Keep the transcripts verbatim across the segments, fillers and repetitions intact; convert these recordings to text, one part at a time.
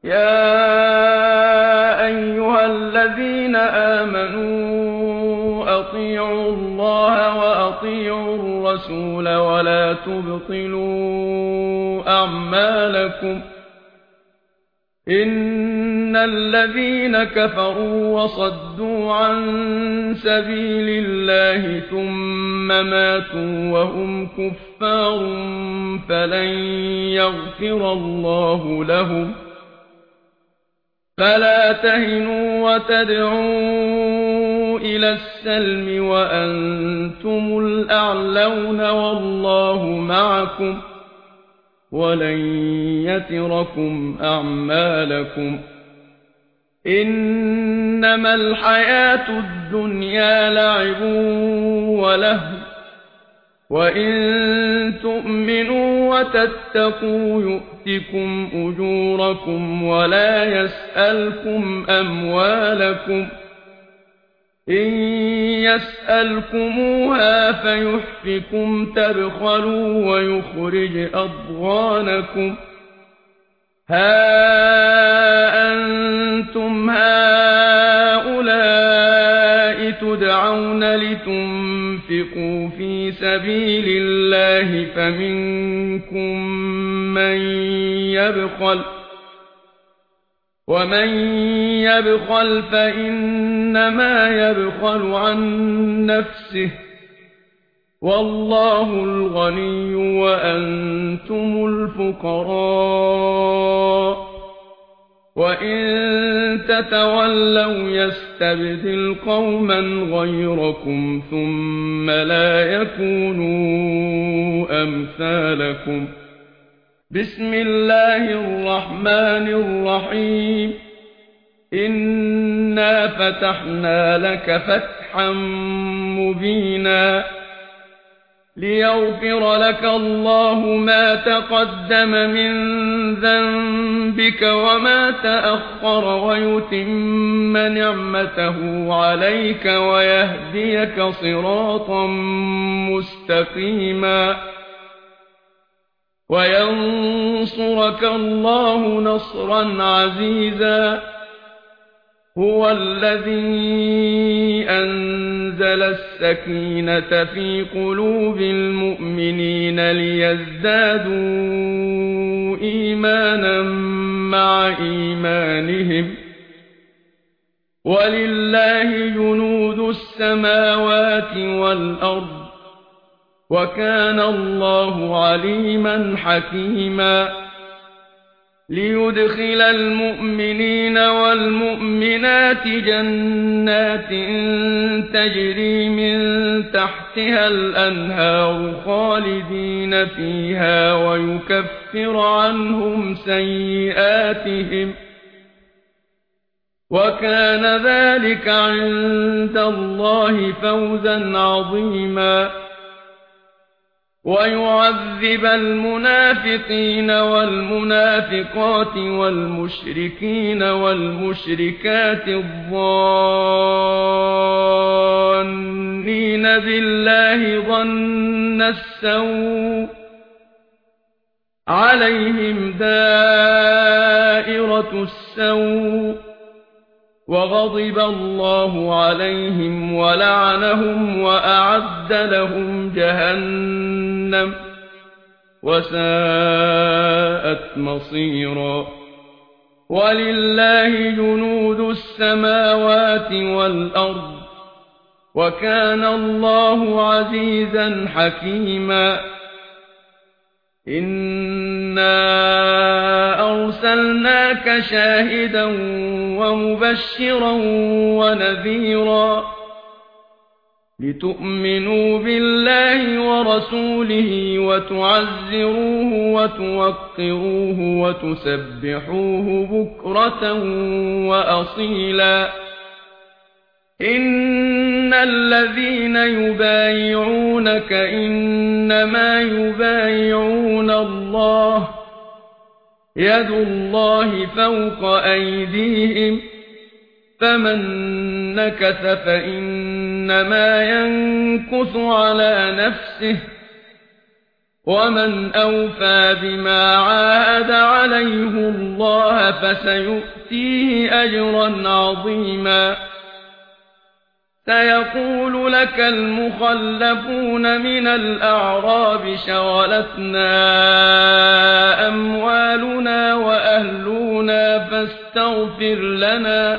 يا أيها الذين آمنوا أطيعوا الله وأطيعوا الرسول ولا تبطلوا أعمالكم إن الذين كفروا وصدوا عن سبيل الله ثم ماتوا وهم كفار فلن يغفر الله لهم فلا تهنوا وتدعوا إلى السلم وأنتم الأعلون والله معكم ولن يتركم أعمالكم إنما الحياة الدنيا لعب ولهو وإن تؤمنوا وتتقوا يؤتكم أجوركم ولا يسألكم أموالكم إن يسألكموها فيحفكم تبخلوا ويخرج أضغانكم ها أنتم هؤلاء تدعون لتنفقوا في سبيل الله فمنكم من يبخل ومن يبخل فإنما يبخل عن نفسه والله الغني وأنتم الفقراء وإن تتولوا يستبدل قوما غيركم ثم لا يكونوا أمثالكم بسم الله الرحمن الرحيم إنا فتحنا لك فتحا مبينا ليغفر لك الله ما تقدم من ذنبك وما تأخر ويتم نعمته عليك ويهديك صراطا مستقيما وينصرك الله نصرا عزيزا هو الذي أنزل السكينة في قلوب المؤمنين ليزدادوا إيمانا مع إيمانهم ولله جنود السماوات والأرض وكان الله عليما حكيما ليدخل المؤمنين والمؤمنات جنات تجري من تحتها الأنهار خالدين فيها ويكفر عنهم سيئاتهم وكان ذلك عند الله فوزا عظيما ويعذب المنافقين والمنافقات والمشركين والمشركات الظانين بالله ظن السوء عليهم دائرة السوء وغضب الله عليهم ولعنهم وأعد لهم جهنم وساءت مصيرا ولله جنود السماوات والأرض وكان الله عزيزا حكيما إنا أرسلناك شاهدا ومبشرا ونذيرا لتؤمنوا بالله ورسوله وتعزروه وتوقروه وتسبحوه بكرة وأصيلا إن الذين يبايعونك إنما يبايعون الله يد الله فوق أيديهم فمن نكث فإنما ينكث على نفسه ومن أوفى بما عاهد عليه الله فسيؤتيه أجرا عظيما. سيقول لك المخلفون من الأعراب شغلتنا أموالنا وأهلنا فاستغفر لنا.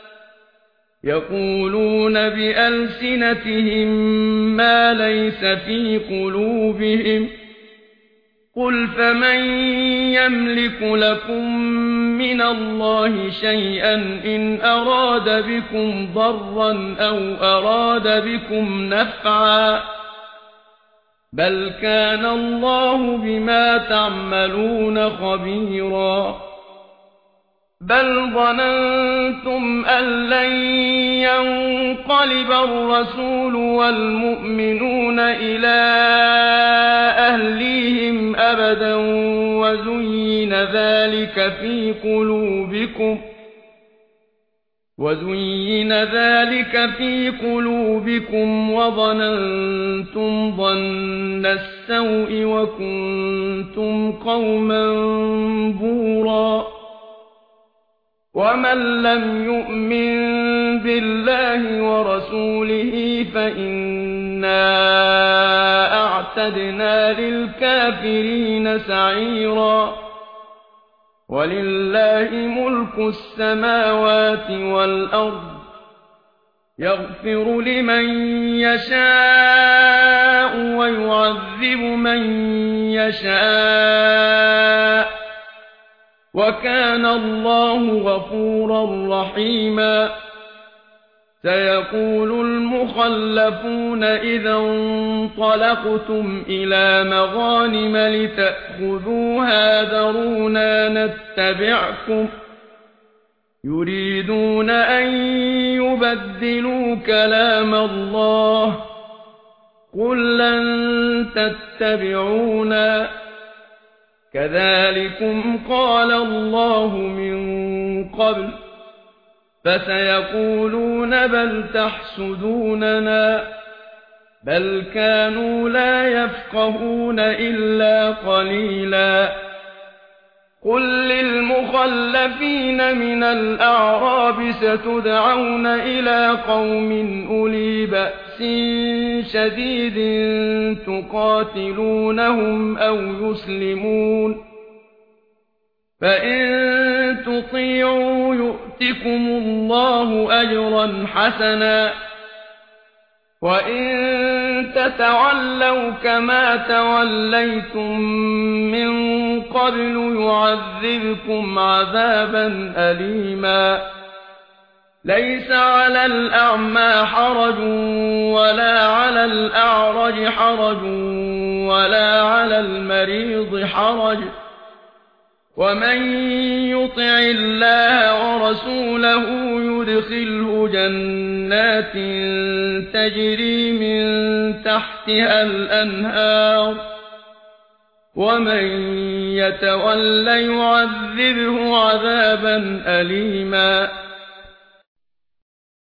يقولون بألسنتهم ما ليس في قلوبهم. قل فمن يملك لكم من الله شيئا إن أراد بكم ضرا أو أراد بكم نفعا بل كان الله بما تعملون خبيرا. بل ظننتم أن لن ينقلب الرسول والمؤمنون إلى أهليهم أبدا وزين ذلك في قلوبكم وزين ذلك في قلوبكم وظننتم ظن السوء وكنتم قوما بورا. ومن لم يؤمن بالله ورسوله فإنا أعتدنا للكافرين سعيرا. ولله ملك السماوات والأرض يغفر لمن يشاء ويعذب من يشاء وكان الله غفورا رحيما. سيقول المخلفون إذا انطلقتم إلى مغانم لتأخذوها ذرونا نتبعكم يريدون أن يبدلوا كلام الله قل لن تتبعونا كذلكم قال الله من قبل فسيقولون بل تحسدوننا بل كانوا لا يفقهون إلا قليلا. قل للمخلفين من الأعراب ستدعون إلى قوم أولي بأس شديد تقاتلونهم أو يسلمون فإن تطيعوا يؤتكم الله أجرا حسنا وإن تتولوا كما توليتم من قبل يعذبكم عذابا أليما. ليس على الأعمى حرج ولا على الأعرج حرج ولا على المريض حرج ومن يطع الله ورسوله يدخله جنات تجري من تحتها الأنهار ومن يتول يعذبه عذابا أليما.